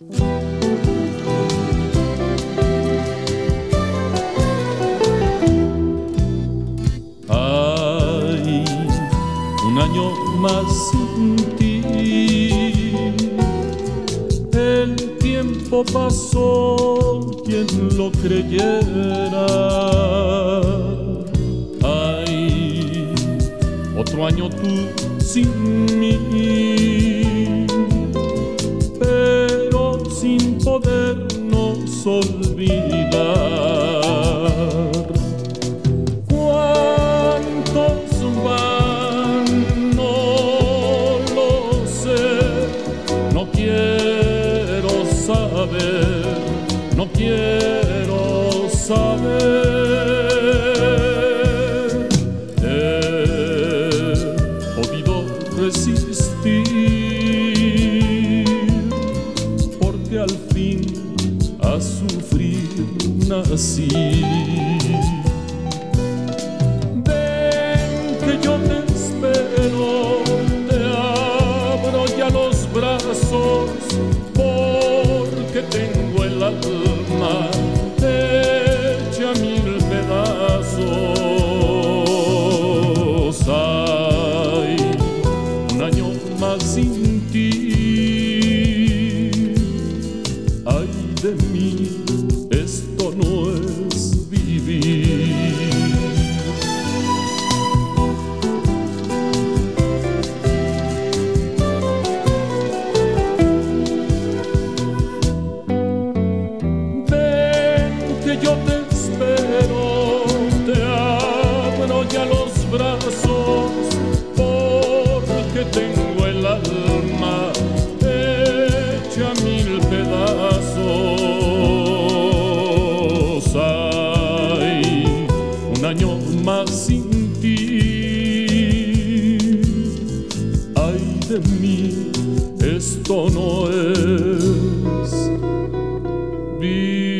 Ay, un año más sin ti. El tiempo pasó, quien lo creyera. Ay, otro año tú sin mí, pero sin podernos olvidar. ¿Cuántos van? No lo sé, no quiero saber, no quiero saber. He podido resistir, porque al fin a sufrir nací. Ven que yo te espero, te abro ya los brazos, porque tengo el alma hecha mil pedazos. Ay, un año más sin ti. Ay de mí, esto no es vivir. Ven que yo te espero, te abro ya los brazos, porque tengo el alma hecha mil pedazos. Ay, un año más sin ti. Ay de mí, esto no es vivir.